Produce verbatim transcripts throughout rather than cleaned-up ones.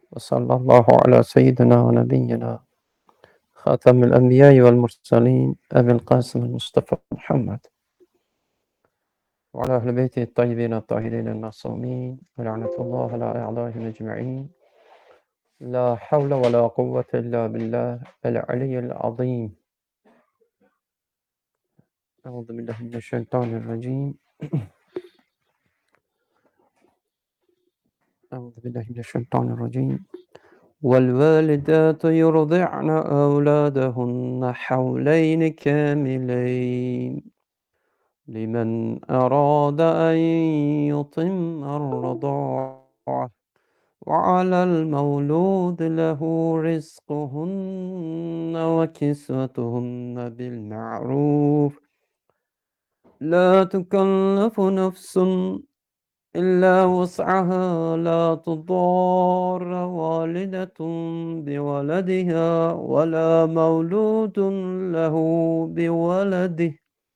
وصلى الله على سيدنا ونبينا خاتم الأنبياء والمرسلين أبي القاسم المصطفى محمد وعلى أهل بيته الطيبين الطاهرين المعصومين ولعنة الله على أعدائهم أجمعين. لا حول ولا قوة إلا بالله العلي العظيم. أعوذ بالله من الشيطان الرجيم. أعوذ بالله من الشيطان الرجيم. والوالدات يرضعن أولادهن حولين كاملين لمن أراد أن يتم الرضاعة وعلى المولود له رزقهن وكسوتهن بالمعروف لا تكلف نفس إلا وسعها لا تضار والدة بولدها ولا مولود له بولده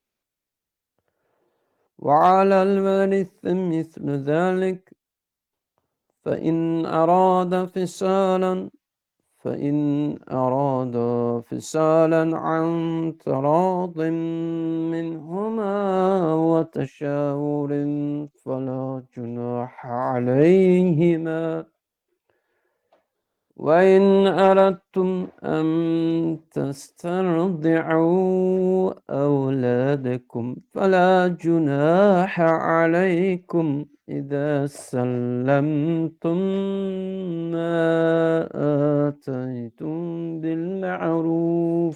وعلى الوارث مثل ذلك فإن أراد فصالا فإن أراد فصالا عن تراض منهما وتشاور فلا جناح عليهما. وإن أردتم أن تسترضعوا أولادكم فلا جناح عليكم إذا سلمتم ما آتيتم بالمعروف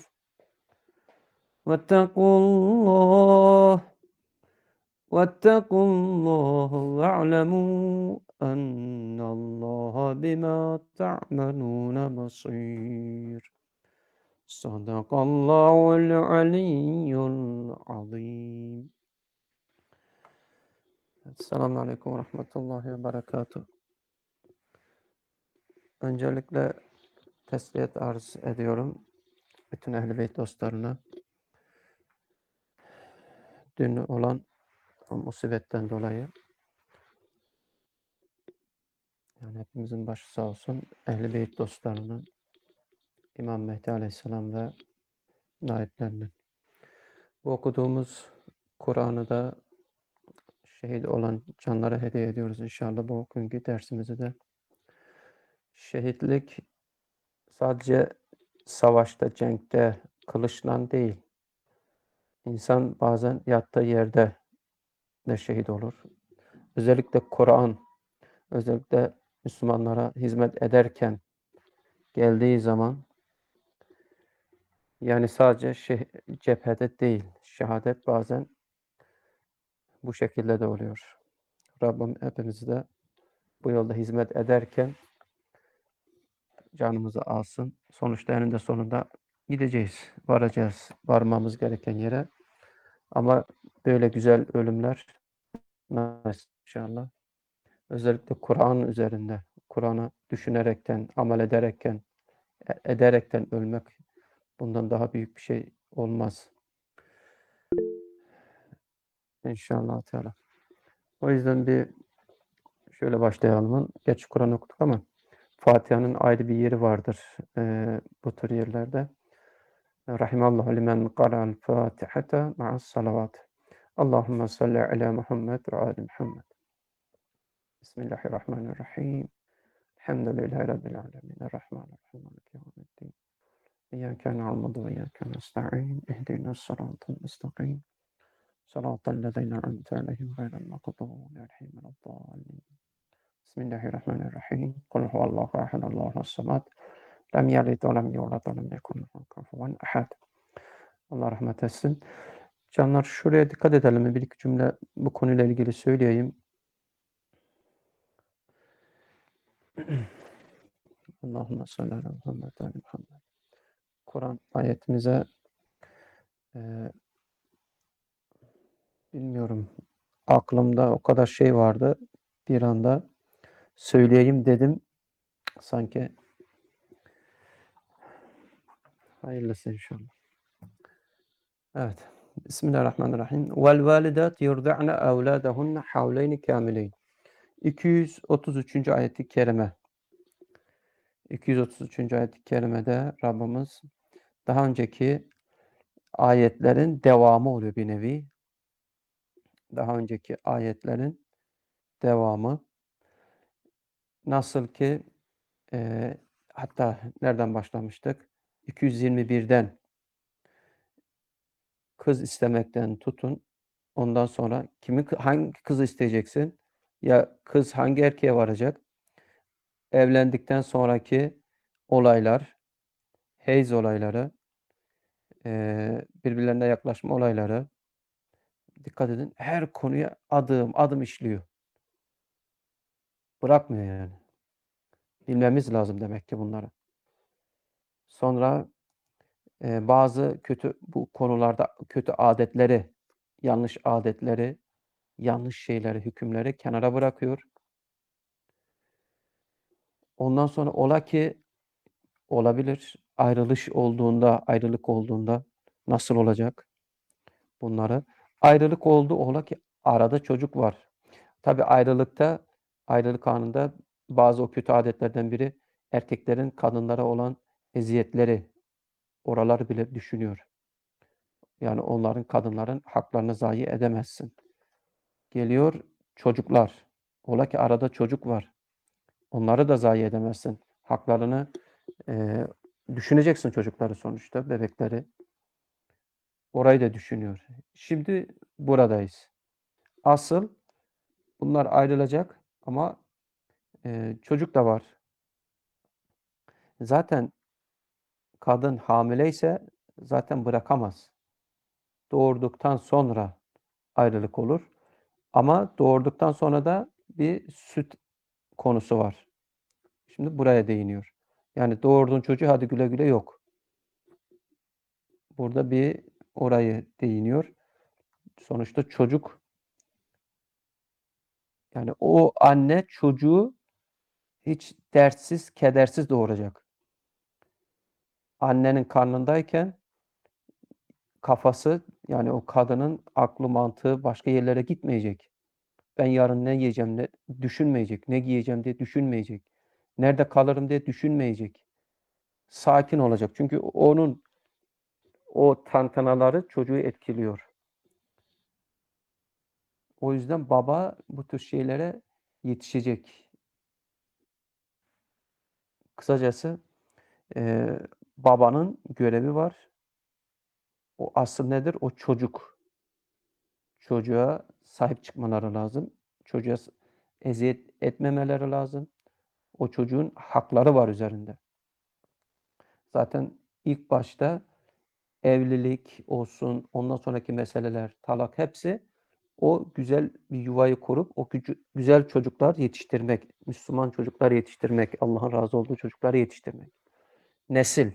واتقوا الله واتقوا الله واعلموا أن الله بما تعملون بصير. صدق الله العلي العظيم. Esselamu Aleyküm ve Rahmetullahi ve Berekatuhu. Öncelikle tesliyet arz ediyorum bütün Ehl-i Beyt dostlarına. Dün olan o musibetten dolayı, yani hepimizin başı sağ olsun, Ehl-i Beyt dostlarının, İmam Mehdi Aleyhisselam ve naiplerinin. Bu okuduğumuz Kur'an'ı da şehit olan canlara hediye ediyoruz inşallah. Bu günkü dersimizi de şehitlik sadece savaşta, cenkte, kılıçla değil. İnsan bazen yattığı yerde de şehit olur. Özellikle Kur'an, özellikle Müslümanlara hizmet ederken geldiği zaman, yani sadece şeh- cephede değil, şehadet bazen bu şekilde de oluyor. Rabbim hepimizi de bu yolda hizmet ederken canımızı alsın. Sonuçta eninde sonunda gideceğiz, varacağız, varmamız gereken yere. Ama böyle güzel ölümler nasip inşallah. Özellikle Kur'an üzerinde, Kur'an'ı düşünerekten, amel ederekten, e- ederekten ölmek, bundan daha büyük bir şey olmaz. İnşallah Teala. O yüzden bir şöyle başlayalım. Geç Kur'an okuduk ama Fatiha'nın ayrı bir yeri vardır e, bu tür yerlerde. Rahimallahu limen qara'al Fatihata ma'as salavat. Allahümme salli ala Muhammed ve ali Muhammed. Bismillahirrahmanirrahim. Elhamdülillahi Rabbil alemin. Errahmanirrahim. Maliki yevmiddin. İyyâke na'budu ve iyyâke nesta'in. İhdinas sıratal mustakîm. Sıratal lezîne en'amte aleyhim gayril mağdûbi aleyhim veleddâllîn. Bismillahirrahmanirrahim. Kul huvallahu ahad, Allahus samad. Lem yelid ve lem yulad ve lem yekun lehu kufuven ahad. Allah rahmet etsin. Canlar, şuraya dikkat edelim. Bir iki cümle bu konuyla ilgili söyleyeyim. Allahümme salli ala Muhammed ve ali Muhammed. Kur'an ayetimize e, bilmiyorum, aklımda o kadar şey vardı. Bir anda söyleyeyim dedim. Sanki hayırlısı inşallah. Evet. Bismillahirrahmanirrahim. Vel validat yurdi'ne evladahunne havleyni kamileyn. iki yüz otuz üçüncü ayeti kerime. iki yüz otuz üçüncü ayet-i kerimede Rabbimiz daha önceki ayetlerin devamı oluyor bir nevi. Daha önceki ayetlerin devamı. Nasıl ki eee, hatta nereden başlamıştık? iki yüz yirmi birden kız istemekten tutun. Ondan sonra kimi hangi kızı isteyeceksin? Ya kız hangi erkeğe varacak? Evlendikten sonraki olaylar, heyz olayları, eee, birbirlerine yaklaşma olayları. Dikkat edin, her konuya adım adım işliyor. Bırakmıyor yani. Bilmemiz lazım demek ki bunları. Sonra eee, bazı kötü bu konularda kötü adetleri, yanlış adetleri, yanlış şeyleri, hükümleri kenara bırakıyor. Ondan sonra ola ki olabilir, ayrılış olduğunda, ayrılık olduğunda nasıl olacak bunları? Ayrılık oldu, ola ki arada çocuk var. Tabii ayrılıkta, ayrılık anında bazı o kötü adetlerden biri erkeklerin kadınlara olan eziyetleri. Oraları bile düşünüyor. Yani onların, kadınların haklarını zayi edemezsin. Geliyor çocuklar. Ola ki arada çocuk var. Onları da zayi edemezsin. Haklarını eee, düşüneceksin çocukları sonuçta, bebekleri. Orayı da düşünüyor. Şimdi buradayız. Asıl bunlar ayrılacak ama eee, çocuk da var. Zaten kadın hamileyse zaten bırakamaz. Doğurduktan sonra ayrılık olur. Ama doğurduktan sonra da bir süt konusu var. Şimdi buraya değiniyor. Yani doğurduğun çocuğu hadi güle güle yok. Burada bir orayı değiniyor. Sonuçta çocuk, yani o anne çocuğu hiç dertsiz, kedersiz doğuracak. Annenin karnındayken kafası, yani o kadının aklı mantığı başka yerlere gitmeyecek. Ben yarın ne yiyeceğim ne düşünmeyecek. Ne giyeceğim diye düşünmeyecek. Nerede kalırım diye düşünmeyecek. Sakin olacak. Çünkü onun o tantanaları çocuğu etkiliyor. O yüzden baba bu tür şeylere yetişecek. Kısacası eee, babanın görevi var. O asıl nedir? O çocuk. Çocuğa sahip çıkmaları lazım. Çocuğa eziyet etmemeleri lazım. O çocuğun hakları var üzerinde. Zaten ilk başta evlilik olsun, ondan sonraki meseleler, talak hepsi o güzel bir yuvayı kurup o gücü, güzel çocuklar yetiştirmek, Müslüman çocuklar yetiştirmek, Allah'ın razı olduğu çocukları yetiştirmek. Nesil.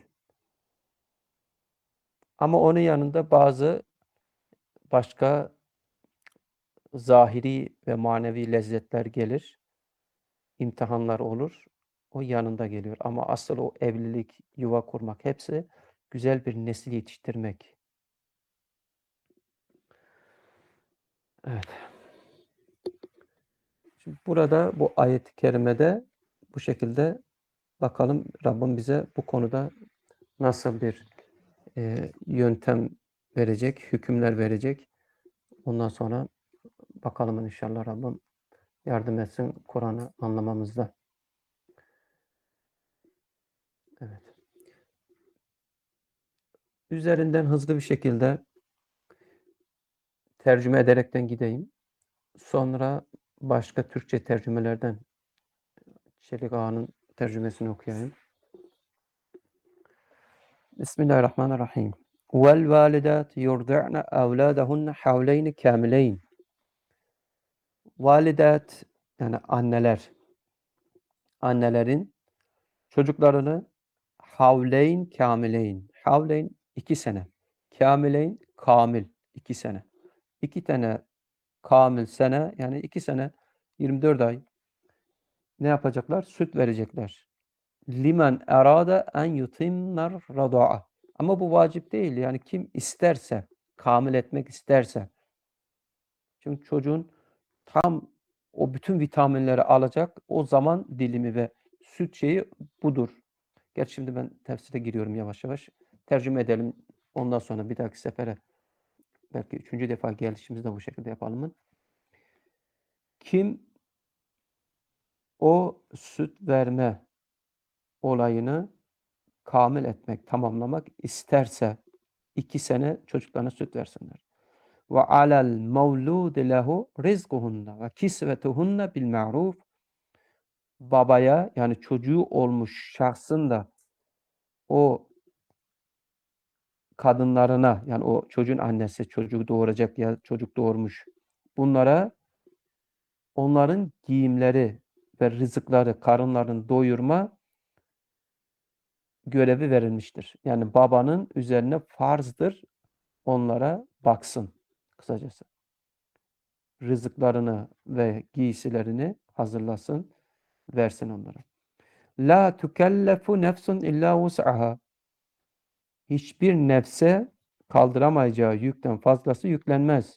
Ama onun yanında bazı başka zahiri ve manevi lezzetler gelir, imtihanlar olur. O yanında geliyor. Ama asıl o evlilik, yuva kurmak hepsi güzel bir nesil yetiştirmek. Evet. Şimdi burada bu ayet-i kerimede bu şekilde bakalım Rabbim bize bu konuda nasıl bir e, yöntem verecek, hükümler verecek. Ondan sonra bakalım inşallah Rabbim yardım etsin Kur'an'ı anlamamızda. Evet. Üzerinden hızlı bir şekilde tercüme ederekten gideyim. Sonra başka Türkçe tercümelerden Çelik Ağa'nın tercümesini okuyayım. Bismillahirrahmanirrahim. Vel validat yurdi'ne evladahunne havleyni kamileyn. Validat yani anneler. Annelerin çocuklarını havleyn kamileyn. Havleyn iki sene. Kamileyn kamil iki sene. İki tane kamil sene yani iki sene yirmi dört ay ne yapacaklar? Süt verecekler. Limen erade en yutimnar radaa. Ama bu vacip değil. Yani kim isterse, kamil etmek isterse. Çünkü çocuğun tam o bütün vitaminleri alacak o zaman dilimi ve süt şeyi budur. Gerçi şimdi ben tefsire giriyorum yavaş yavaş. Tercüme edelim. Ondan sonra bir dahaki sefere belki üçüncü defa gelişimizde bu şekilde yapalım. Kim o süt verme olayını kamil etmek, tamamlamak isterse iki sene çocuklarına süt versinler. Ve alel mevludi lehu rizkuhunna ve kisvetuhunna bil ma'ruf. Babaya yani çocuğu olmuş şahsın da o kadınlarına yani o çocuğun annesi çocuğu doğuracak ya çocuk doğurmuş bunlara onların giyimleri ve rızıkları karınlarını doyurma görevi verilmiştir. Yani babanın üzerine farzdır onlara baksın kısacası. Rızıklarını ve giysilerini hazırlasın, versin onlara. La tukellefu nefsun illa vus'aha. Hiçbir nefse kaldıramayacağı yükten fazlası yüklenmez.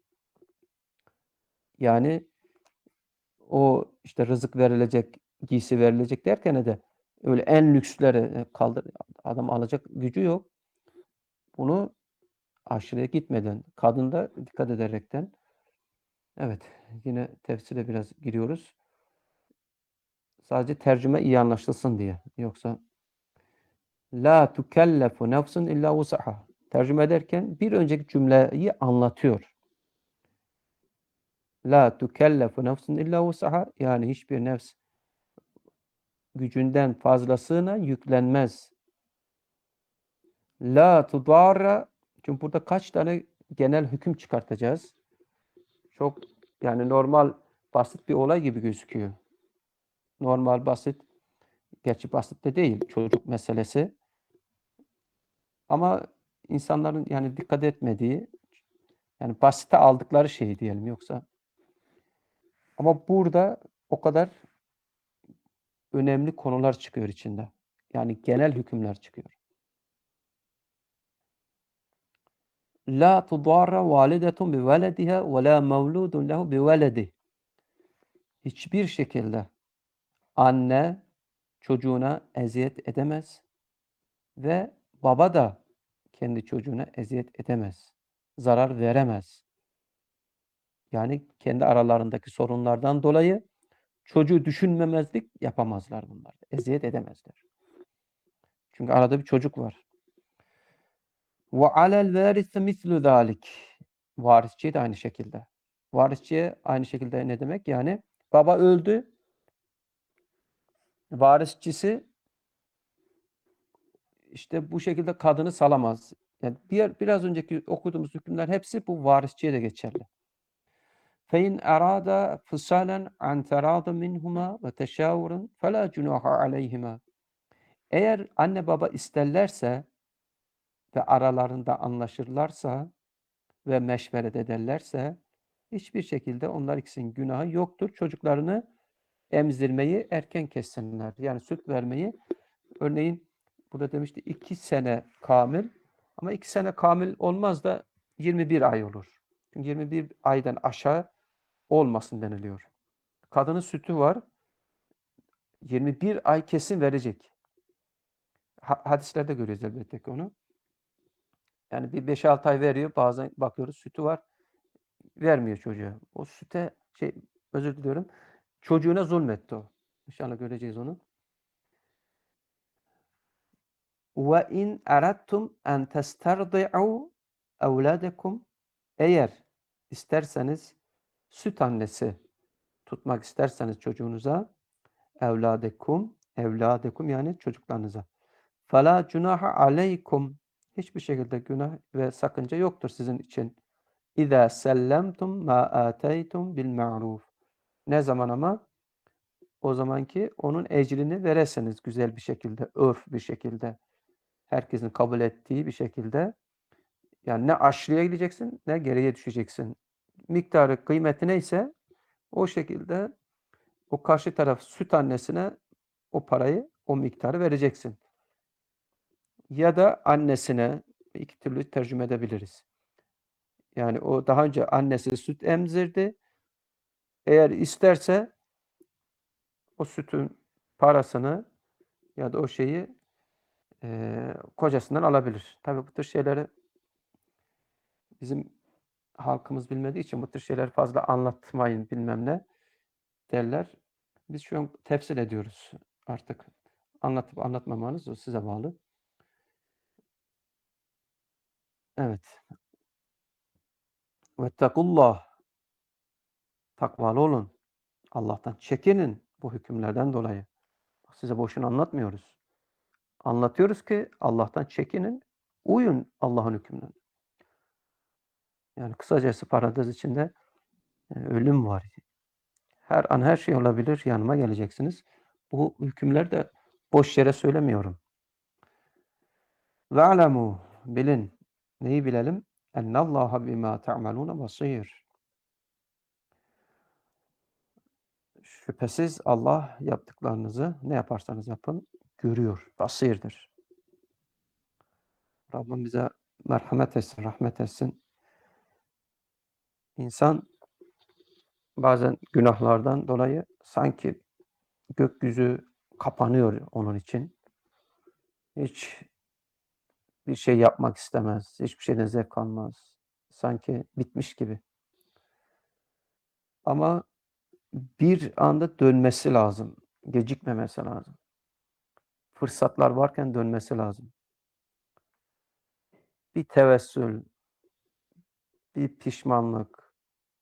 Yani o işte rızık verilecek, giysi verilecek derken de öyle en lüksleri kaldır adam alacak gücü yok. Bunu aşırıya gitmeden, kadında dikkat ederekten. Evet, yine tefsire biraz giriyoruz. Sadece tercüme iyi anlaşılsın diye. Yoksa la tukellefu nefsun illa vus'aha. Tercüme ederken bir önceki cümleyi anlatıyor. La tukellefu nefsun illa vus'aha. Yani hiçbir nefs gücünden fazlasına yüklenmez. La tudarra. Çünkü burada kaç tane genel hüküm çıkartacağız. Çok yani normal basit bir olay gibi gözüküyor. Normal basit. Gerçi basit de değil. Çocuk meselesi. Ama insanların yani dikkat etmediği yani basite aldıkları şey diyelim yoksa. Ama burada o kadar önemli konular çıkıyor içinde. Yani genel hükümler çıkıyor. La tudarra validetun bi velediha ve la mevludun lehu bi veledi. Hiçbir şekilde anne çocuğuna eziyet edemez ve baba da kendi çocuğuna eziyet edemez. Zarar veremez. Yani kendi aralarındaki sorunlardan dolayı çocuğu düşünmemezlik yapamazlar bunlar. Eziyet edemezler. Çünkü arada bir çocuk var. Ve alel varisi mislu zalik. Varisçi de aynı şekilde. Varisçiye aynı şekilde ne demek? Yani baba öldü. Varisçisi işte bu şekilde kadını salamaz. Yani diğer biraz önceki okuduğumuz hükümler hepsi bu varisçiye de geçerli. فَاِنْ اَرَادَ فِصَالًا عَنْ تَرَاضٍ مِنْهُمَا وَتَشَاوُرٍ فَلَا جُنَاحَ عَلَيْهِمَا. Eğer anne baba isterlerse ve aralarında anlaşırlarsa ve meşveret ederlerse hiçbir şekilde onlar ikisinin günahı yoktur. Çocuklarını emzirmeyi erken kessinler. Yani süt vermeyi örneğin burada demişti iki sene kamil ama iki sene kamil olmaz da yirmi bir ay olur. Çünkü yirmi bir aydan aşağı olmasın deniliyor. Kadının sütü var. yirmi bir ay kesin verecek. Ha, hadislerde görüyoruz elbette ki onu. Yani bir beş altı ay veriyor. Bazen bakıyoruz sütü var. Vermiyor çocuğa. O süte şey özür diliyorum. Çocuğuna zulmetti o. İnşallah göreceğiz onu. Ve in aradtum en testardi'u evladekum. Eğer isterseniz süt annesi tutmak isterseniz çocuğunuza evladekum evladekum yani çocuklarınıza. Fela cunaha aleykum. Hiçbir şekilde günah ve sakınca yoktur sizin için. İza sellemtum ma ataytum bil ma'ruf. Ne zaman ama? O zamanki onun ecrini vereseniz güzel bir şekilde, örf bir şekilde, herkesin kabul ettiği bir şekilde. Yani ne aşırıya gideceksin ne geriye düşeceksin. Miktarı, kıymeti neyse o şekilde o karşı taraf süt annesine o parayı, o miktarı vereceksin. Ya da annesine iki türlü tercüme edebiliriz. Yani o daha önce annesi süt emzirdi. Eğer isterse o sütün parasını ya da o şeyi eee, kocasından alabilir. Tabii bu tür şeyleri bizim halkımız bilmediği için bu tür şeyleri fazla anlatmayın bilmem ne derler. Biz şu an tefsir ediyoruz artık. Anlatıp anlatmamanız o size bağlı. Evet. Vettekullah. Takvalı olun. Allah'tan çekinin bu hükümlerden dolayı. Size boşuna anlatmıyoruz. Anlatıyoruz ki Allah'tan çekinin, uyun Allah'ın hükmüne. Yani kısacası parantez içinde e, ölüm var. Her an her şey olabilir, yanıma geleceksiniz. Bu hükümler de boş yere söylemiyorum. Ve'lemû, bilin. Neyi bilelim? Ennallâhe bimâ te'amelûne basîr. Şüphesiz Allah yaptıklarınızı ne yaparsanız yapın görüyor, basirdir. Rabbim bize merhamet etsin, rahmet etsin. İnsan bazen günahlardan dolayı sanki gökyüzü kapanıyor onun için. Hiç bir şey yapmak istemez, hiçbir şeyden zevk almaz. Sanki bitmiş gibi. Ama bir anda dönmesi lazım, gecikmemesi lazım. Fırsatlar varken dönmesi lazım. Bir tevessül, bir pişmanlık,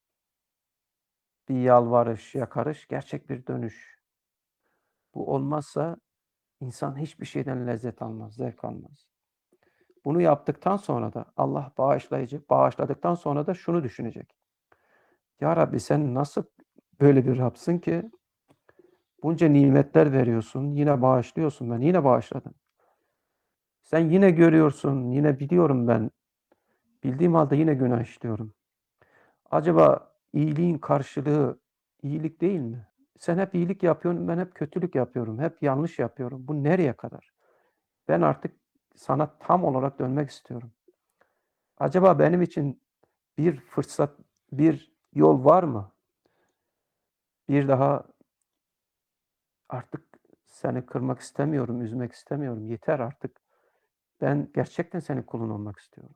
bir yalvarış, yakarış, gerçek bir dönüş. Bu olmazsa insan hiçbir şeyden lezzet almaz, zevk almaz. Bunu yaptıktan sonra da Allah bağışlayıcı, bağışladıktan sonra da şunu düşünecek. Ya Rabbi sen nasıl böyle bir Rab'sın ki bunca nimetler veriyorsun, yine bağışlıyorsun, ben yine bağışladım. Sen yine görüyorsun, yine biliyorum ben. Bildiğim halde yine günah işliyorum. Acaba iyiliğin karşılığı iyilik değil mi? Sen hep iyilik yapıyorsun, ben hep kötülük yapıyorum, hep yanlış yapıyorum. Bu nereye kadar? Ben artık sana tam olarak dönmek istiyorum. Acaba benim için bir fırsat, bir yol var mı? Bir daha artık seni kırmak istemiyorum, üzmek istemiyorum. Yeter artık. Ben gerçekten senin kulun olmak istiyorum.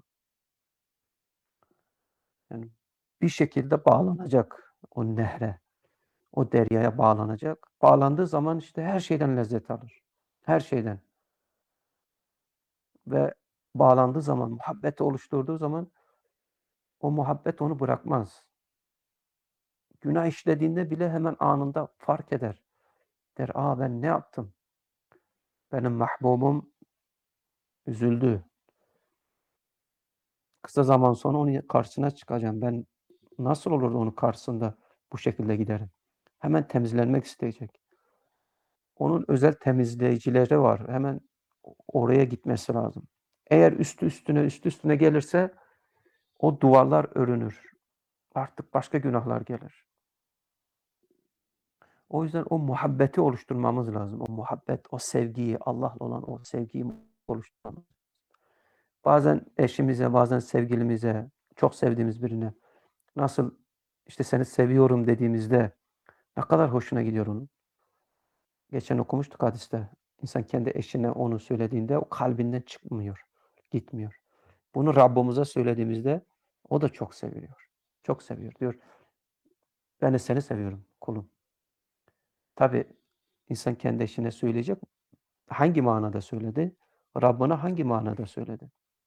Yani bir şekilde bağlanacak o nehre, o deryaya bağlanacak. Bağlandığı zaman işte her şeyden lezzet alır. Her şeyden. Ve bağlandığı zaman, muhabbeti oluşturduğu zaman o muhabbet onu bırakmaz. Günah işlediğinde bile hemen anında fark eder. Der, aa ben ne yaptım? Benim mahbubum üzüldü. Kısa zaman sonra onun karşısına çıkacağım. Ben nasıl olur da onun karşısında bu şekilde giderim? Hemen temizlenmek isteyecek. Onun özel temizleyicileri var. Hemen oraya gitmesi lazım. Eğer üstü üstüne üstü üstüne gelirse o duvarlar örünür. Artık başka günahlar gelir. O yüzden o muhabbeti oluşturmamız lazım. O muhabbet, o sevgiyi, Allah'la olan o sevgiyi oluşturmamız. Bazen eşimize, bazen sevgilimize, çok sevdiğimiz birine nasıl işte seni seviyorum dediğimizde ne kadar hoşuna gidiyor onun. Geçen okumuştuk hadiste. İnsan kendi eşine onu söylediğinde o kalbinden çıkmıyor, gitmiyor. Bunu Rabbimize söylediğimizde o da çok seviyor. Çok seviyor. Diyor, ben de seni seviyorum kulum. Tabii insan kendi eşine söyleyecek. Hangi manada söyledi? Rabbine hangi manada söyledi?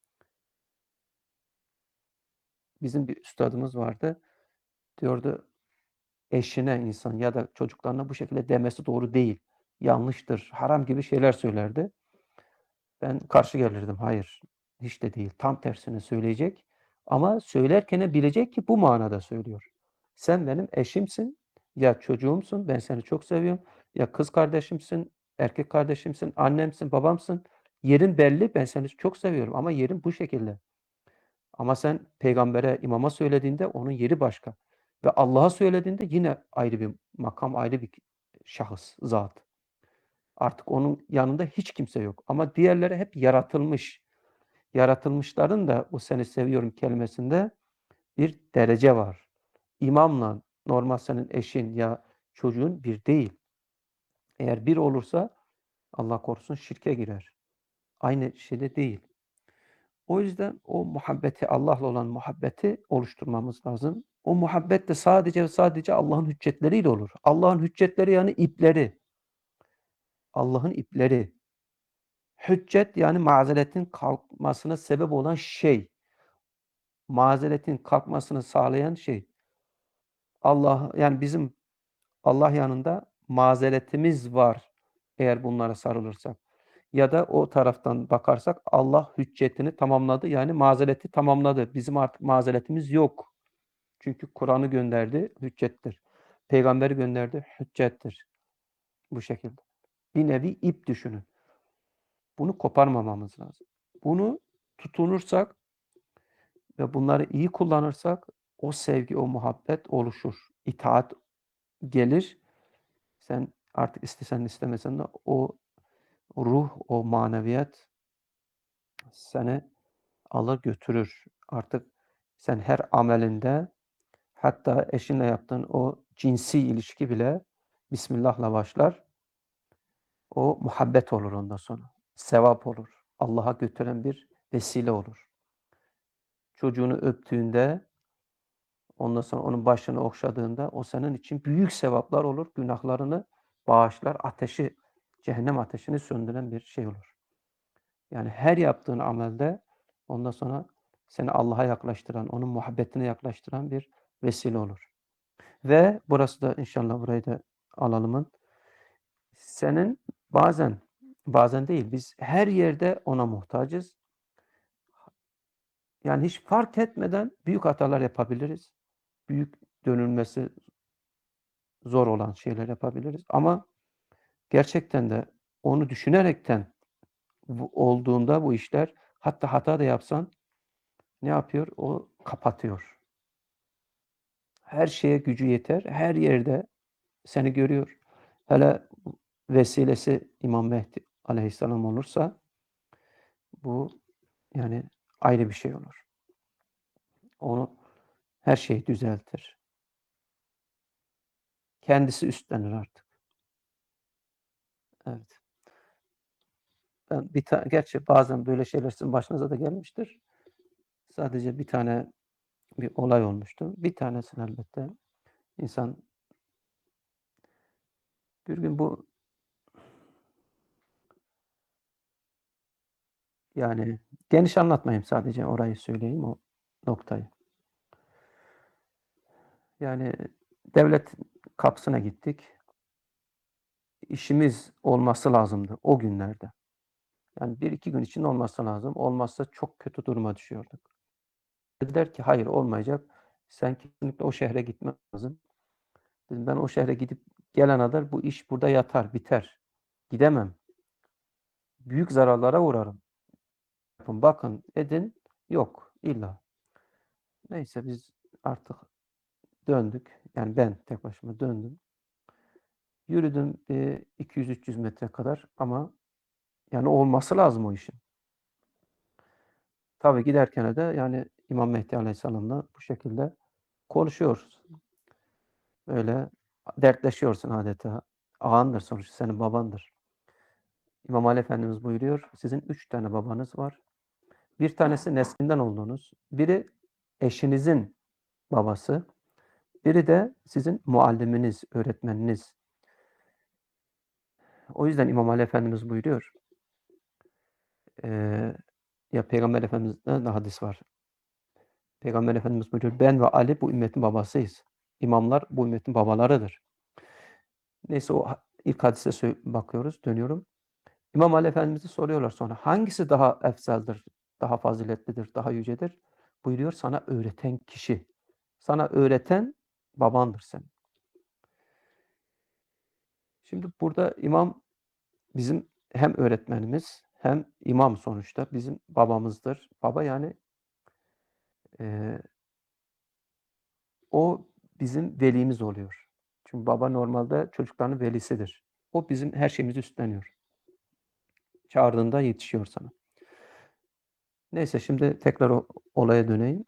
Bizim bir üstadımız vardı. Diyordu, eşine insan ya da çocuklarına bu şekilde demesi doğru değil. Yanlıştır, haram gibi şeyler söylerdi. Ben karşı gelirdim. Hayır, hiç de değil. Tam tersini söyleyecek. Ama söylerken bilecek ki bu manada söylüyor. Sen benim eşimsin, ya çocuğumsun, ben seni çok seviyorum. Ya kız kardeşimsin, erkek kardeşimsin, annemsin, babamsın. Yerin belli, ben seni çok seviyorum ama yerin bu şekilde. Ama sen peygambere, imama söylediğinde onun yeri başka. Ve Allah'a söylediğinde yine ayrı bir makam, ayrı bir şahıs, zat. Artık onun yanında hiç kimse yok. Ama diğerleri hep yaratılmış. Yaratılmışların da o seni seviyorum kelimesinde bir derece var. İmamla normal senin eşin ya çocuğun bir değil. Eğer bir olursa Allah korusun şirke girer. aynı şeyde değil. O yüzden o muhabbeti, Allah'la olan muhabbeti oluşturmamız lazım. O muhabbet de sadece ve sadece Allah'ın hüccetleriyle olur. Allah'ın hüccetleri yani ipleri. Allah'ın ipleri. Hüccet yani mazeretin kalkmasına sebep olan şey. Mazeretin kalkmasını sağlayan şey. Allah yani bizim Allah yanında mazeretimiz var eğer bunlara sarılırsak. Ya da o taraftan bakarsak Allah hüccetini tamamladı. Yani mazereti tamamladı. Bizim artık mazeretimiz yok. Çünkü Kur'an'ı gönderdi, hüccettir. Peygamberi gönderdi, hüccettir. Bu şekilde. Bir nevi ip düşünün. Bunu koparmamamız lazım. Bunu tutunursak ve bunları iyi kullanırsak o sevgi, o muhabbet oluşur. İtaat gelir. Sen artık istesen istemesen de o ruh, o maneviyat seni alır götürür. Artık sen her amelinde hatta eşinle yaptığın o cinsi ilişki bile Bismillah'la başlar. O muhabbet olur ondan sonra. Sevap olur. Allah'a götüren bir vesile olur. Çocuğunu öptüğünde, ondan sonra onun başını okşadığında o senin için büyük sevaplar olur. Günahlarını bağışlar. Ateşi, cehennem ateşini söndüren bir şey olur. Yani her yaptığın amelde ondan sonra seni Allah'a yaklaştıran, onun muhabbetine yaklaştıran bir vesile olur. Ve burası da inşallah burayı da alalımın. Senin bazen, bazen değil, biz her yerde ona muhtacız. Yani hiç fark etmeden büyük hatalar yapabiliriz. Büyük dönülmesi zor olan şeyler yapabiliriz. Ama gerçekten de onu düşünerekten olduğunda bu işler, hatta hata da yapsan ne yapıyor? O kapatıyor. Her şeye gücü yeter. Her yerde seni görüyor. Hele vesilesi İmam Mehdi Aleyhisselam olursa bu yani ayrı bir şey olur. Onu her şeyi düzeltir. Kendisi üstlenir artık. Evet. Ben bir ta gerçi bazen böyle şeyler sizin başınıza da gelmiştir. Sadece bir tane bir olay olmuştu. Bir tanesini elbette insan bir gün bu yani geniş anlatmayayım, sadece orayı söyleyeyim, o noktayı. Yani devlet kapısına gittik. İşimiz olması lazımdı o günlerde. Yani bir iki gün içinde olması lazım. Olmazsa çok kötü duruma düşüyorduk. Dediler ki hayır, olmayacak. Sen kesinlikle o şehre gitmen lazım. Dedim ben o şehre gidip gelene kadar bu iş burada yatar, biter. Gidemem. Büyük zararlara uğrarım. Bakın edin. Yok. İlla. Neyse biz artık döndük. Yani ben tek başıma döndüm. Yürüdüm e, iki yüz üç yüz metre kadar ama yani olması lazım o işin. Tabii giderken de yani İmam Mehdi Aleyhisselam'la bu şekilde konuşuyoruz. Öyle dertleşiyorsun adeta. Ağandır sonuçta, senin babandır. İmam Ali Efendimiz buyuruyor, sizin üç tane babanız var. Bir tanesi neslinden olduğunuz, biri eşinizin babası, biri de sizin mualliminiz, öğretmeniniz. O yüzden İmam Ali Efendimiz buyuruyor, eee, ya Peygamber Efendimiz'den de hadis var. Peygamber Efendimiz buyuruyor, ben ve Ali bu ümmetin babasıyız. İmamlar bu ümmetin babalarıdır. Neyse o ilk hadise bakıyoruz, dönüyorum. İmam Ali Efendimiz'e soruyorlar sonra, hangisi daha efzeldir, daha faziletlidir, daha yücedir? Buyuruyor, sana öğreten kişi. Sana öğreten babandır senin. Şimdi burada imam bizim hem öğretmenimiz hem imam sonuçta bizim babamızdır. Baba yani e, o bizim velimiz oluyor. Çünkü baba normalde çocukların velisidir. O bizim her şeyimizi üstleniyor. Çağırdığında yetişiyor sana. Neyse şimdi tekrar o olaya döneyim.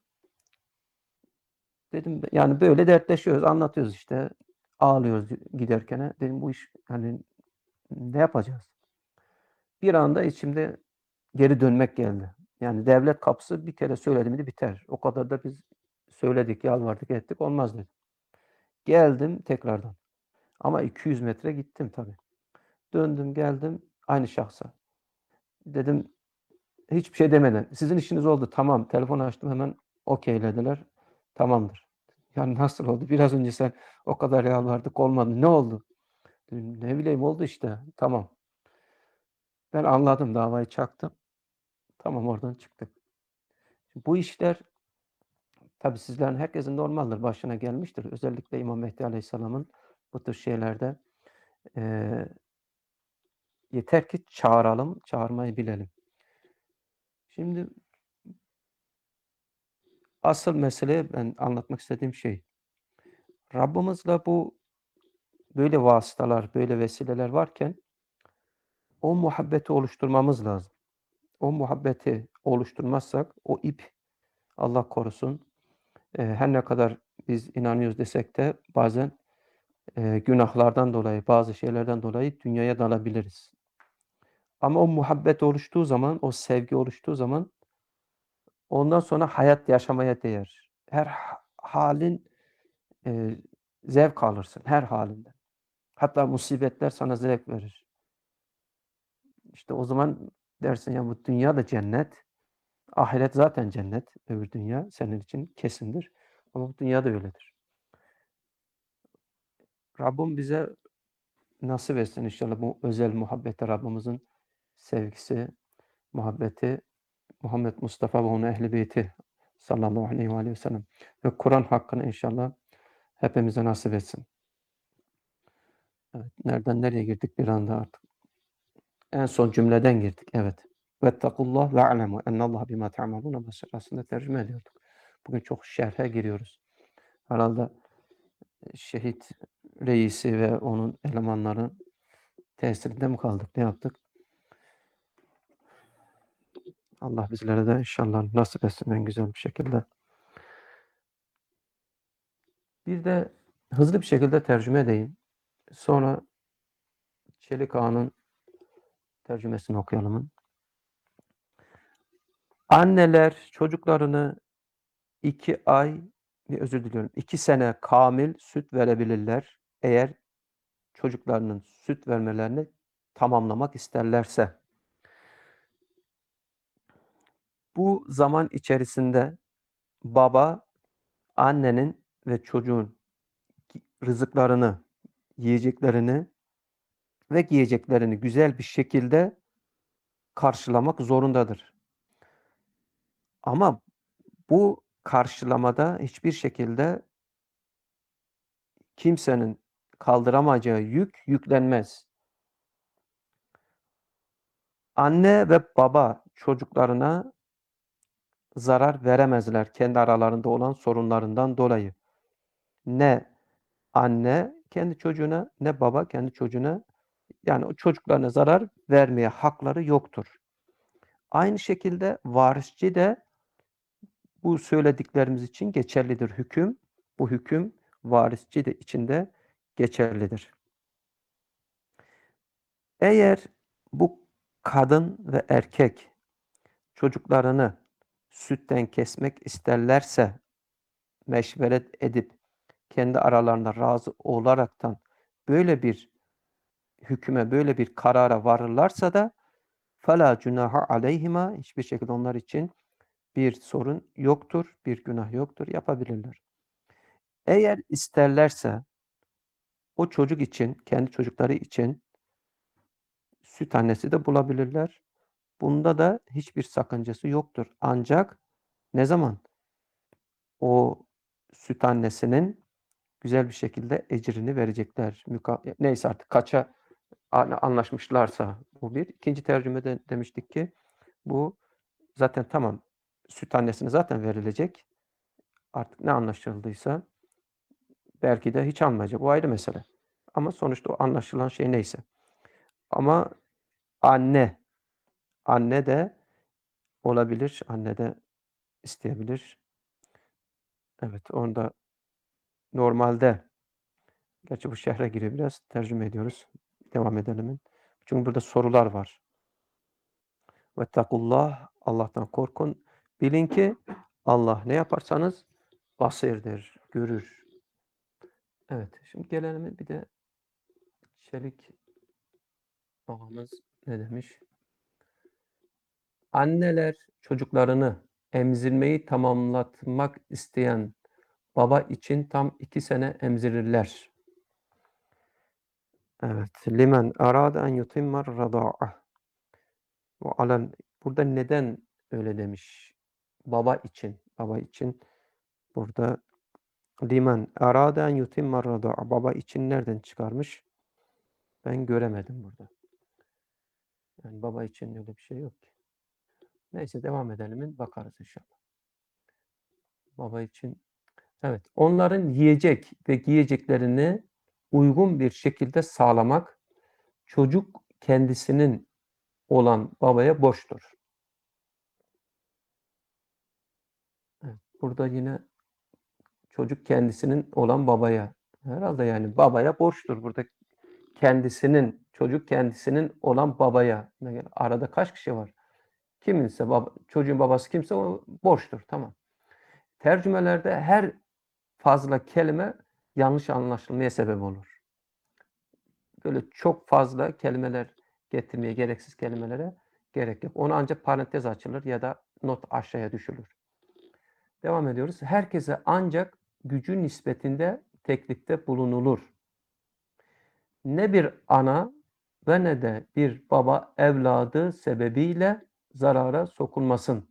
Dedim yani böyle dertleşiyoruz, anlatıyoruz işte. Ağlıyoruz giderken. Dedim bu iş hani ne yapacağız? Bir anda içimde geri dönmek geldi. Yani devlet kapısı bir kere söyledi miydi biter. O kadar da biz söyledik, yalvardık, ettik, olmaz dedi. Geldim tekrardan ama iki yüz metre gittim tabii. Döndüm geldim aynı şahsa. Dedim hiçbir şey demeden, "Sizin işiniz oldu, tamam." Telefonu açtım hemen okaylediler. "Tamamdır." "Ya nasıl oldu? Biraz önce sen o kadar yalvardık olmadı. Ne oldu?" Dedim, "Ne bileyim oldu işte." "Tamam." Ben anladım, davayı çaktım. Tamam, oradan çıktık. Bu işler tabii sizlerin herkesin normaldir, başına gelmiştir. Özellikle İmam Mehdî Aleyhisselam'ın bu tür şeylerde, eee, yeter ki çağıralım, çağırmayı bilelim. Şimdi asıl mesele ben anlatmak istediğim şey, Rabbimizle bu böyle vasıtalar, böyle vesileler varken o muhabbeti oluşturmamız lazım. O muhabbeti oluşturmazsak o ip Allah korusun, eee, her ne kadar biz inanıyoruz desek de bazen, eee, günahlardan dolayı, bazı şeylerden dolayı dünyaya dalabiliriz. Ama o muhabbet oluştuğu zaman, o sevgi oluştuğu zaman ondan sonra hayat yaşamaya değer. Her ha halin, eee, zevk alırsın her halinden. Hatta musibetler sana zevk verir. İşte o zaman dersin ya bu dünya da cennet, ahiret zaten cennet, öbür dünya senin için kesindir. Ama bu dünya da öyledir. Rabbim bize nasip etsin inşallah bu özel muhabbeti, Rabbimizin sevgisi, muhabbeti, Muhammed Mustafa ve onun ehl-i beyti sallallahu aleyhi ve aleyhi ve sellem ve Kur'an hakkını inşallah hepimize nasip etsin. Evet, nereden nereye girdik bir anda artık. En son cümleden girdik, evet. "Vettekullah ve alemu ennallâhe bimâ te'amelûne basîr." Aslında tercüme ediyorduk. Bugün çok şerhe giriyoruz. Herhalde şehit reisi ve onun elemanları tesirinde mi kaldık, ne yaptık? Allah bizlere de inşallah nasip etsin en güzel bir şekilde. Bir de hızlı bir şekilde tercüme edeyim. Sonra Çelik Ağa'nın tercümesini okuyalım. Anneler çocuklarını iki ay, özür diliyorum, iki sene kamil süt verebilirler eğer çocuklarının süt vermelerini tamamlamak isterlerse. Bu zaman içerisinde baba, annenin ve çocuğun rızıklarını, yiyeceklerini ve giyeceklerini güzel bir şekilde karşılamak zorundadır. Ama bu karşılamada hiçbir şekilde kimsenin kaldıramayacağı yük yüklenmez. Anne ve baba çocuklarına zarar veremezler kendi aralarında olan sorunlarından dolayı. Ne anne kendi çocuğuna ne baba kendi çocuğuna, yani o çocuklarına zarar vermeye hakları yoktur. Aynı şekilde varisçi de bu söylediklerimiz için geçerlidir hüküm. Bu hüküm varisçi de içinde geçerlidir. Eğer bu kadın ve erkek çocuklarını sütten kesmek isterlerse meşveret edip kendi aralarında razı olaraktan böyle bir hüküme, böyle bir karara varırlarsa da فَلَا جُنَاحَ عَلَيْهِمَا hiçbir şekilde onlar için bir sorun yoktur, bir günah yoktur, yapabilirler. Eğer isterlerse o çocuk için, kendi çocukları için süt annesi de bulabilirler. Bunda da hiçbir sakıncası yoktur. Ancak ne zaman o süt annesinin güzel bir şekilde ecrini verecekler. Müka neyse artık kaça anlaşmışlarsa bu bir. İkinci tercümede demiştik ki bu zaten tamam, süt annesine zaten verilecek. Artık ne anlaşıldıysa belki de hiç almayacak. O ayrı mesele. Ama sonuçta o anlaşılan şey neyse. Ama anne, anne de olabilir. Anne de isteyebilir. Evet, onda normalde, gerçi bu şerhe giriyor biraz. Tercüme ediyoruz. Devam edelim. Çünkü burada sorular var. Vettekullah, Allah'tan korkun. Bilin ki Allah ne yaparsanız basirdir, görür. Evet, şimdi gelelim bir de Çelik ağamız ne demiş? Anneler çocuklarını emzirmeyi tamamlatmak isteyen baba için tam iki sene emzirirler. Evet. Limen arada en yutimmar radâ'a. Bu alen burada neden öyle demiş? Baba için. Baba için burada limen arada en yutimmar radâ'a. Baba için nereden çıkarmış? Ben göremedim burada. Yani baba için öyle bir şey yok ki. Neyse devam edelim. Bakarız inşallah. Baba için. Evet. Onların yiyecek ve giyeceklerini uygun bir şekilde sağlamak çocuk kendisinin olan babaya borçtur. Evet. Burada yine çocuk kendisinin olan babaya. Herhalde yani babaya borçtur. Burada kendisinin, çocuk kendisinin olan babaya. Yani arada kaç kişi var? Kiminse, baba, çocuğun babası kimse o borçtur. Tamam. Tercümelerde her fazla kelime yanlış anlaşılmaya sebep olur. Böyle çok fazla kelimeler getirmeye, gereksiz kelimelere gerek yok. Onu ancak parantez açılır ya da not aşağıya düşülür. Devam ediyoruz. Herkese ancak gücü nispetinde teklifte bulunulur. Ne bir ana ve ne de bir baba evladı sebebiyle zarara sokulmasın.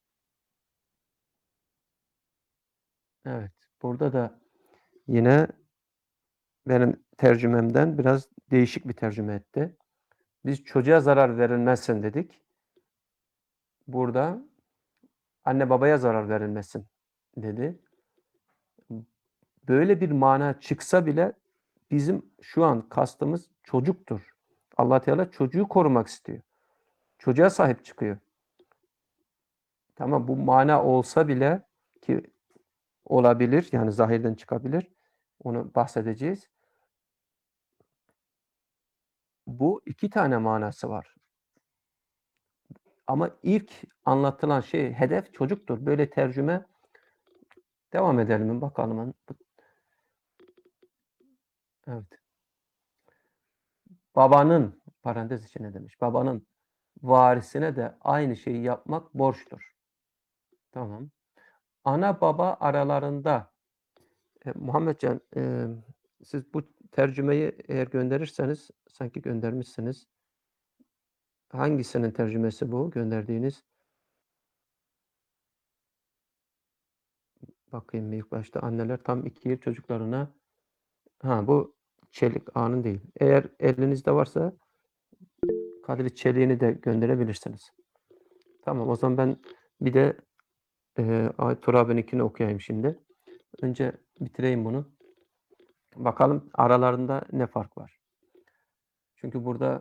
Evet, burada da yine benim tercümemden biraz değişik bir tercüme etti. Biz çocuğa zarar verilmezsin dedik. Burada anne babaya zarar verilmesin dedi. Böyle bir mana çıksa bile bizim şu an kastımız çocuktur. Allah Teala çocuğu korumak istiyor. Çocuğa sahip çıkıyor. Tamam bu mana olsa bile ki olabilir yani zahirden çıkabilir. Onu bahsedeceğiz. Bu iki tane manası var. Ama ilk anlatılan şey hedef çocuktur. Böyle tercüme devam edelim bakalım. Evet. Babanın parantez içine demiş. Babanın varisine de aynı şeyi yapmak borçtur. Tamam. Ana baba aralarında e, Muhammedcan e, siz bu tercümeyi eğer gönderirseniz sanki göndermişsiniz. Hangisinin tercümesi bu gönderdiğiniz? Bakayım ilk başta anneler tam iki yıl çocuklarına ha bu Çelik Ağa'nın değil. Eğer elinizde varsa Kadri Çelik'ini de gönderebilirsiniz. Tamam o zaman ben bir de e, Turabi'ninkini okuyayım şimdi. Önce bitireyim bunu. Bakalım aralarında ne fark var. Çünkü burada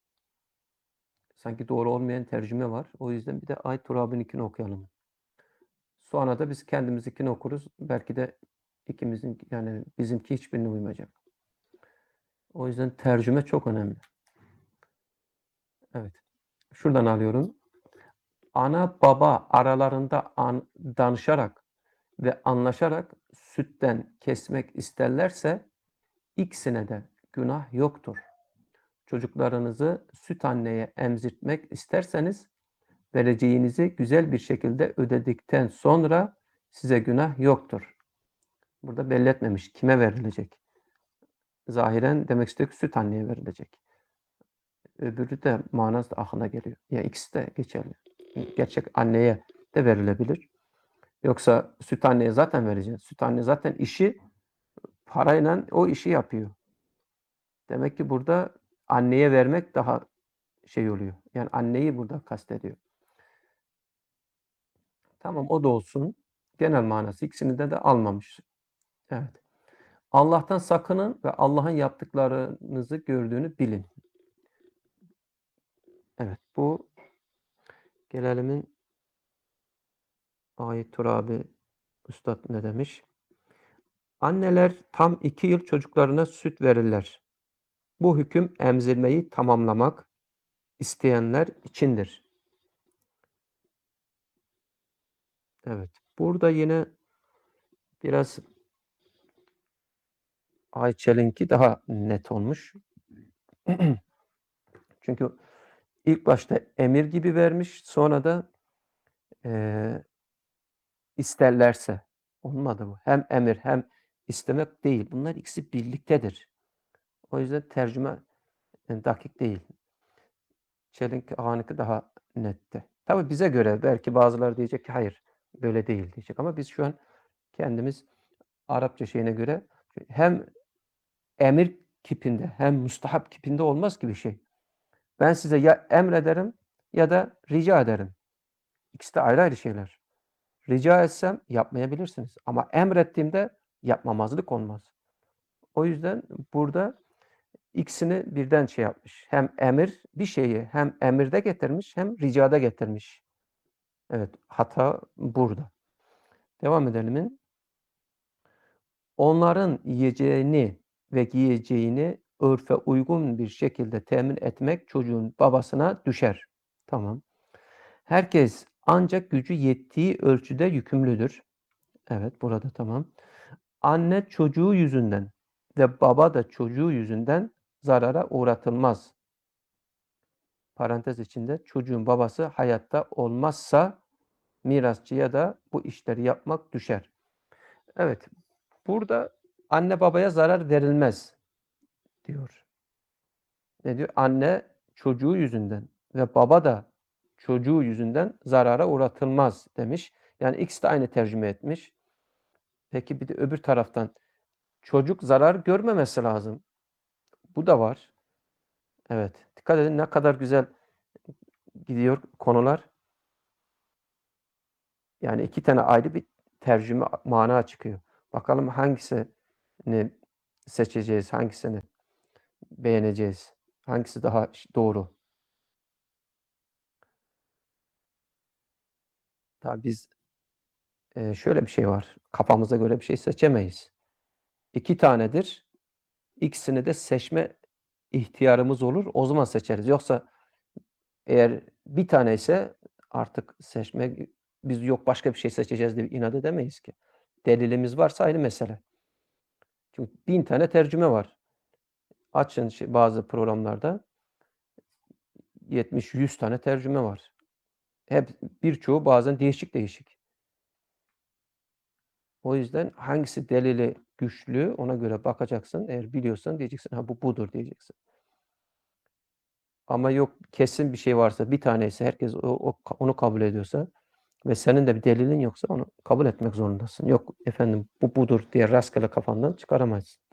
sanki doğru olmayan tercüme var. O yüzden bir de Ay Turabi'ninkini okuyalım. Sonra da biz kendimizinkini okuruz. Belki de ikimizin yani bizimki hiçbirine uymayacak. O yüzden tercüme çok önemli. Evet. Şuradan alıyorum. Ana baba aralarında an, danışarak ve anlaşarak sütten kesmek isterlerse ikisine de günah yoktur. Çocuklarınızı süt anneye emzirtmek isterseniz vereceğinizi güzel bir şekilde ödedikten sonra size günah yoktur. Burada belli etmemiş. Kime verilecek? Zahiren demek istiyor ki süt anneye verilecek. Öbürü de manası da aklına geliyor. Yani ikisi de geçerli. Gerçek anneye de verilebilir. Yoksa süt anneye zaten vereceğiz. Süt anne zaten işi parayla o işi yapıyor. Demek ki burada anneye vermek daha şey oluyor. Yani anneyi burada kastediyor. Tamam o da olsun. Genel manası ikisini de de almamış. Evet. Allah'tan sakının ve Allah'ın yaptıklarınızı gördüğünü bilin. Evet bu gelelimin Ayet Turabi Üstad ne demiş? Anneler tam iki yıl çocuklarına süt verirler. Bu hüküm emzirmeyi tamamlamak isteyenler içindir. Evet. Burada yine biraz Ayça'nınki daha net olmuş. Çünkü ilk başta emir gibi vermiş, sonra da eee, isterlerse. Olmadı bu. Hem emir hem istemek değil. Bunlar ikisi birliktedir. O yüzden tercüme e, dakik değil. Çelik Ağa'nınki daha netti. Tabii bize göre belki bazıları diyecek ki hayır böyle değil diyecek ama biz şu an kendimiz Arapça şeyine göre hem emir kipinde hem müstahap kipinde olmaz gibi bir şey. Ben size ya emrederim ya da rica ederim. İkisi de ayrı ayrı şeyler. Rica etsem yapmayabilirsiniz. Ama emrettiğimde yapmamazlık olmaz. O yüzden burada ikisini birden şey yapmış. Hem emir bir şeyi hem emirde getirmiş hem ricada getirmiş. Evet, hata burada. Devam edelim. Onların yiyeceğini ve giyeceğini örfe uygun bir şekilde temin etmek çocuğun babasına düşer. Tamam. Herkes ancak gücü yettiği ölçüde yükümlüdür. Evet, burada tamam. Anne çocuğu yüzünden ve baba da çocuğu yüzünden zarara uğratılmaz. Parantez içinde çocuğun babası hayatta olmazsa mirasçıya da bu işleri yapmak düşer. Evet, burada anne babaya zarar verilmez diyor. Ne diyor? Anne çocuğu yüzünden ve baba da çocuğu yüzünden zarara uğratılmaz demiş. Yani ikisi de aynı tercüme etmiş. Peki bir de öbür taraftan çocuk zarar görmemesi lazım. Bu da var. Evet. Dikkat edin ne kadar güzel gidiyor konular. Yani iki tane ayrı bir tercüme mana çıkıyor. Bakalım hangisini seçeceğiz, hangisini beğeneceğiz, hangisi daha doğru. Tabii biz e, şöyle bir şey var. Kafamıza göre bir şey seçemeyiz. İki tanedir. İkisini de seçme ihtiyarımız olur. O zaman seçeriz. Yoksa eğer bir tane ise artık seçme biz yok başka bir şey seçeceğiz diye inat edemeyiz ki. Delilimiz varsa ayrı mesele. Çünkü bin tane tercüme var. Açın şey, bazı programlarda yetmiş yüz tane tercüme var. Hep birçoğu bazen değişik değişik. O yüzden hangisi delili güçlü ona göre bakacaksın. Eğer biliyorsan diyeceksin ha bu budur diyeceksin. Ama yok kesin bir şey varsa bir taneyse herkes o, o, onu kabul ediyorsa ve senin de bir delilin yoksa onu kabul etmek zorundasın. Yok efendim bu budur diye rastgele kafandan çıkaramazsın.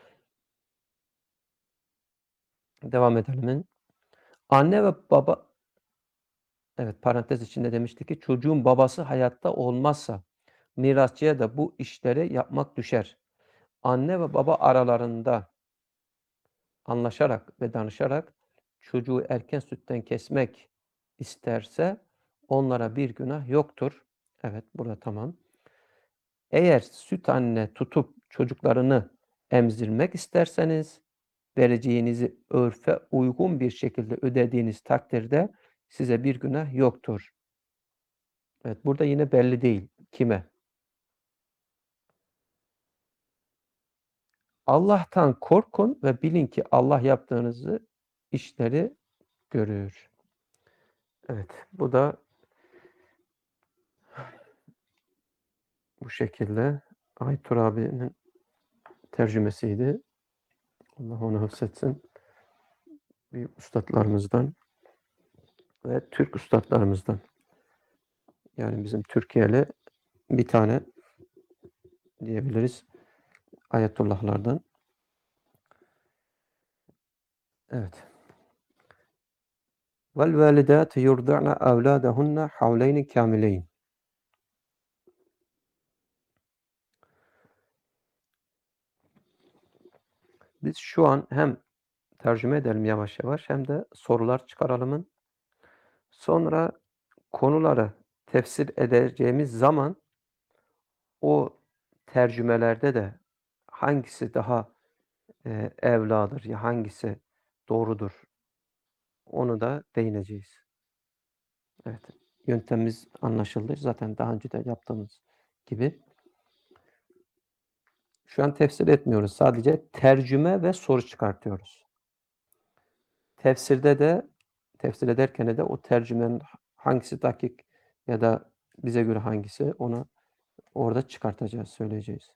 Devam edelim. Anne ve baba evet parantez içinde demişti ki çocuğun babası hayatta olmazsa mirasçıya da bu işleri yapmak düşer. Anne ve baba aralarında anlaşarak ve danışarak çocuğu erken sütten kesmek isterse onlara bir günah yoktur. Evet, burada tamam. Eğer süt anne tutup çocuklarını emzirmek isterseniz vereceğinizi örfe uygun bir şekilde ödediğiniz takdirde size bir günah yoktur. Evet, burada yine belli değil. Kime? Allah'tan korkun ve bilin ki Allah yaptığınızı işleri görür. Evet, bu da bu şekilde Aytur abinin tercümesiydi. Allah onu hafsetsin. Büyük üstadlarımızdan ve Türk üstadlarımızdan. Yani bizim Türkiye'li bir tane diyebiliriz ayetullahlardan. Evet. Vel validatu yurdi'na evladahunna havleyni kamileyn. Biz şu an hem tercüme edelim yavaş yavaş hem de sorular çıkaralımın. Sonra konuları tefsir edeceğimiz zaman o tercümelerde de hangisi daha e, evladır ya hangisi doğrudur onu da değineceğiz. Evet. yöntemimiz anlaşıldı. Zaten daha önce de yaptığımız gibi. Şu an tefsir etmiyoruz. Sadece tercüme ve soru çıkartıyoruz. Tefsirde de tefsir ederken de o tercümenin hangisi dakik ya da bize göre hangisi onu orada çıkartacağız, söyleyeceğiz.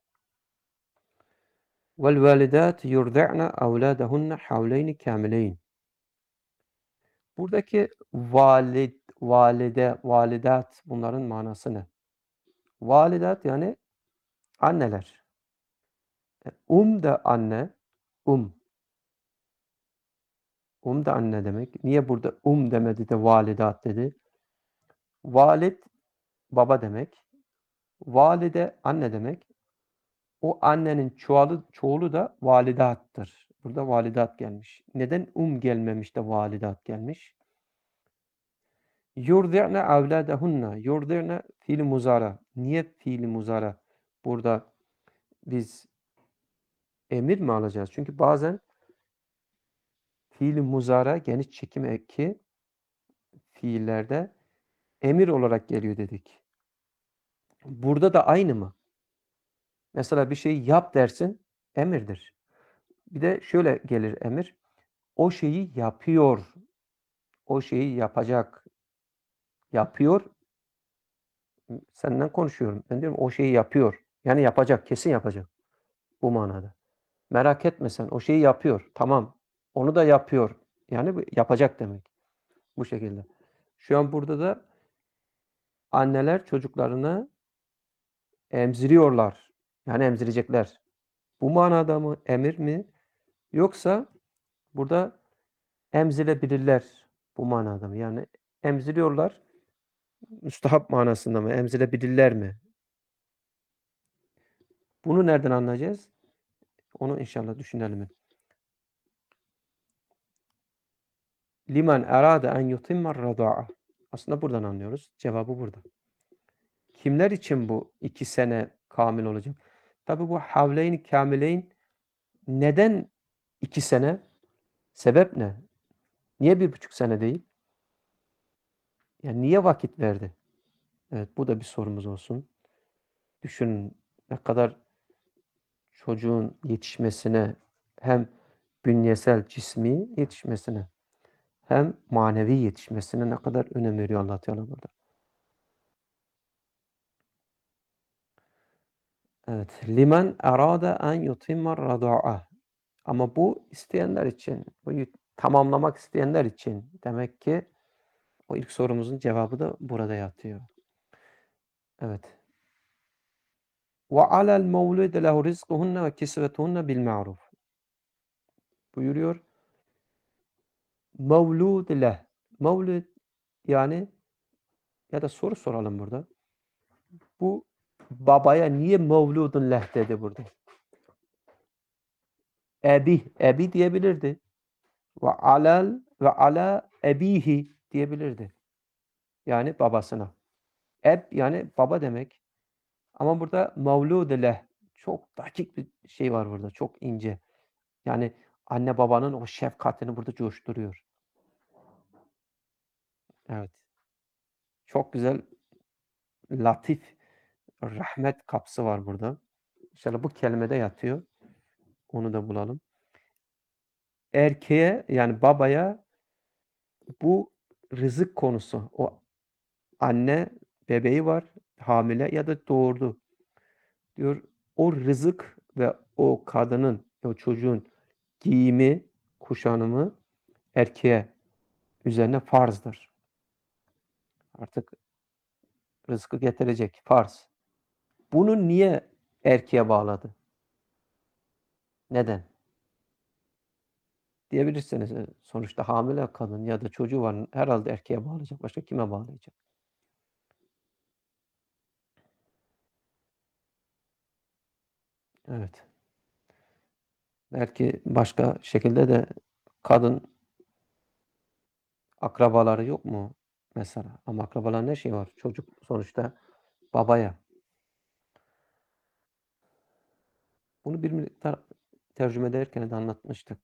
Vel validat yurdi'na evladahunna havleyn kamileyn. Buradaki valid, valide, validat bunların manası ne? Validat yani anneler. Um da anne, um. Um da anne demek. Niye burada um demedi de validat dedi? Valid baba demek. Valide anne demek. O annenin çoğulu, çoğulu da validattır. Burada validat gelmiş. Neden um gelmemiş de validat gelmiş? Yurdi'ne evladahunna. Yurdi'ne fiil muzara. Niye fiil muzara? Burada biz emir mi alacağız? Çünkü bazen fiil muzara geniş çekim eki fiillerde emir olarak geliyor dedik. Burada da aynı mı? Mesela bir şeyi yap dersin, emirdir. Bir de şöyle gelir emir. O şeyi yapıyor. O şeyi yapacak. Yapıyor. Senden konuşuyorum. Ben diyorum o şeyi yapıyor. Yani yapacak. Kesin yapacak. Bu manada. Merak etme sen. O şeyi yapıyor. Tamam. Onu da yapıyor. Yani yapacak demek. Bu şekilde. Şu an burada da anneler çocuklarını emziriyorlar. Yani emzirecekler. Bu manada mı? Emir mi? Yoksa burada emzirebilirler. Bu manada mı? Yani emziriyorlar. Müstahap manasında mı? Emzirebilirler mi? Bunu nereden anlayacağız? Onu inşallah düşünelim. Liman arada en yutimma radaa. Aslında buradan anlıyoruz. Cevabı burada. Kimler için bu iki sene kamil olacak? Tabi bu havleyn kamileyn neden iki sene? Sebep ne? Niye bir buçuk sene değil? Yani niye vakit verdi? Evet, bu da bir sorumuz olsun. Düşünün ne kadar çocuğun yetişmesine hem bünyesel, cismi yetişmesine hem manevi yetişmesine ne kadar önem veriyor Allah Teala burada. Evet. Limen arada en yutimma radaa. Ama bu isteyenler için, bu tamamlamak isteyenler için demek ki o ilk sorumuzun cevabı da burada yatıyor. Evet. Ve alel mevludi lehu rizkuhunne ve kisvetuhunne bil ma'ruf. Buyuruyor. Mevlud leh. Mevlud yani ya da soru soralım burada. Bu babaya niye mevludun leh dedi burada? Ebi, ebi diyebilirdi. Ve alel ve ala ebihi diyebilirdi. Yani babasına. Eb yani baba demek. Ama burada mevlud leh. Çok dakik bir şey var burada. Çok ince. Yani anne babanın o şefkatini burada coşturuyor. Evet. Çok güzel, latif, rahmet kapısı var burada. İnşallah bu kelimede yatıyor. Onu da bulalım. Erkeğe yani babaya bu rızık konusu. O anne bebeği var, hamile ya da doğurdu. Diyor o rızık ve o kadının, o çocuğun giyimi, kuşanımı erkeğe üzerine farzdır. Artık rızkı getirecek farz. Bunu niye erkeğe bağladı? Neden? Diyebilirsiniz. E, sonuçta hamile kadın ya da çocuğu var. Herhalde erkeğe bağlayacak. Başka kime bağlayacak? Evet. Belki başka şekilde de kadın akrabaları yok mu mesela? Ama akrabalar ne şey var? Çocuk sonuçta babaya. Bunu bir miktar tercüme ederken de anlatmıştık.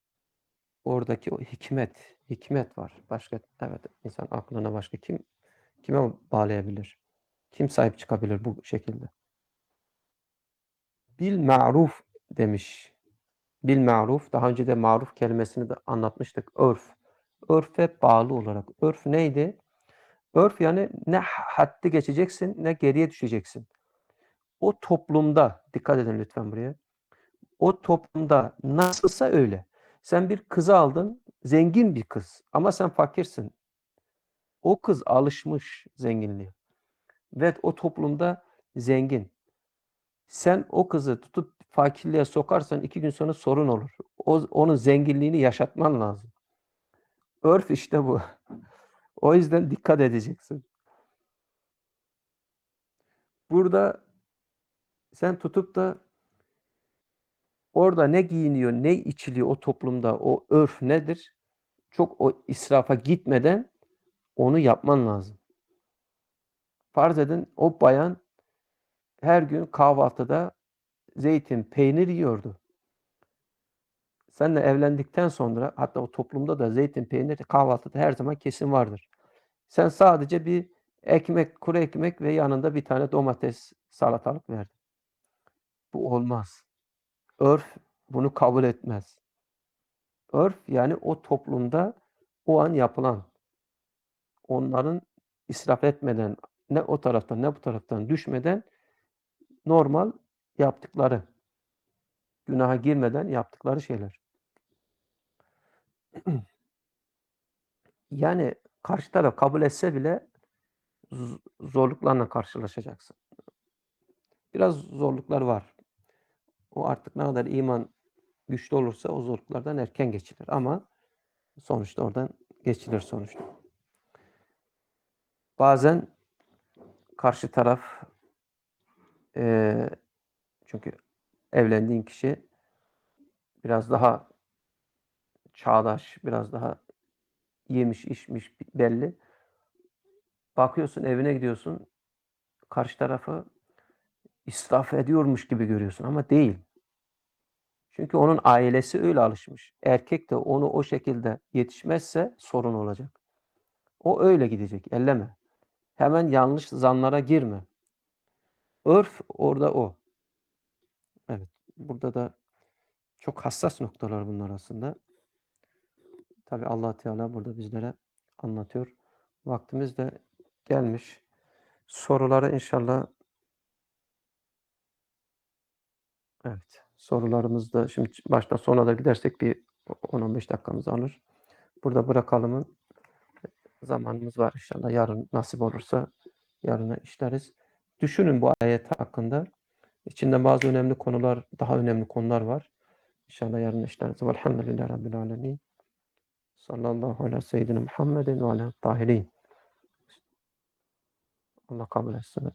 Oradaki o hikmet, hikmet var. Başka evet insan aklına başka kim Kime bağlayabilir? Kim sahip çıkabilir bu şekilde? Bil ma'ruf demiş. Bil ma'ruf. Daha önce de maruf kelimesini de anlatmıştık. Örf. Örfe bağlı olarak. Örf neydi? Örf yani ne haddi geçeceksin ne geriye düşeceksin. O toplumda, dikkat edin lütfen buraya. O toplumda nasılsa öyle. Sen bir kızı aldın, zengin bir kız ama sen fakirsin. O kız alışmış zenginliğe ve o toplumda zengin. Sen o kızı tutup fakirliğe sokarsan iki gün sonra sorun olur. O, onun zenginliğini yaşatman lazım. Örf işte bu. O yüzden dikkat edeceksin. Burada sen tutup da orada ne giyiniyor, ne içiliyor o toplumda, o örf nedir? Çok o israfa gitmeden onu yapman lazım. Farz edin o bayan her gün kahvaltıda zeytin, peynir yiyordu. Seninle evlendikten sonra hatta o toplumda da zeytin, peynir kahvaltıda her zaman kesin vardır. Sen sadece bir ekmek, kuru ekmek ve yanında bir tane domates, salatalık verdin. Bu olmaz. Örf bunu kabul etmez. Örf yani o toplumda o an yapılan, onların israf etmeden, ne o taraftan ne bu taraftan düşmeden normal yaptıkları, günaha girmeden yaptıkları şeyler. Yani karşı taraf kabul etse bile zorluklarla karşılaşacaksın. Biraz zorluklar var. O artık ne kadar iman güçlü olursa o zorluklardan erken geçilir ama sonuçta oradan geçilir sonuçta. Bazen karşı taraf eee, çünkü evlendiğin kişi biraz daha çağdaş, biraz daha yemiş, içmiş belli. Bakıyorsun evine gidiyorsun, karşı tarafı israf ediyormuş gibi görüyorsun ama değil. Çünkü onun ailesi öyle alışmış. Erkek de onu o şekilde yetişmezse sorun olacak. O öyle gidecek, elleme. Hemen yanlış zanlara girme. Örf orada o. Evet, burada da çok hassas noktalar bunlar aslında. Tabii Allah Teala burada bizlere anlatıyor. Vaktimiz de gelmiş. Soruları inşallah evet. Sorularımızda şimdi başta sona da gidersek bir on on beş dakikamızı alır. Burada bırakalımın zamanımız var inşallah. Yarın nasip olursa yarına işleriz. Düşünün bu ayet hakkında. İçinde bazı önemli konular, daha önemli konular var. İnşallah yarın işleriz. Velhamdülillahi Rabbil alemin. Sallallahu ala seyyidina Muhammedin ve ala tahirin. Allah kabul etsin.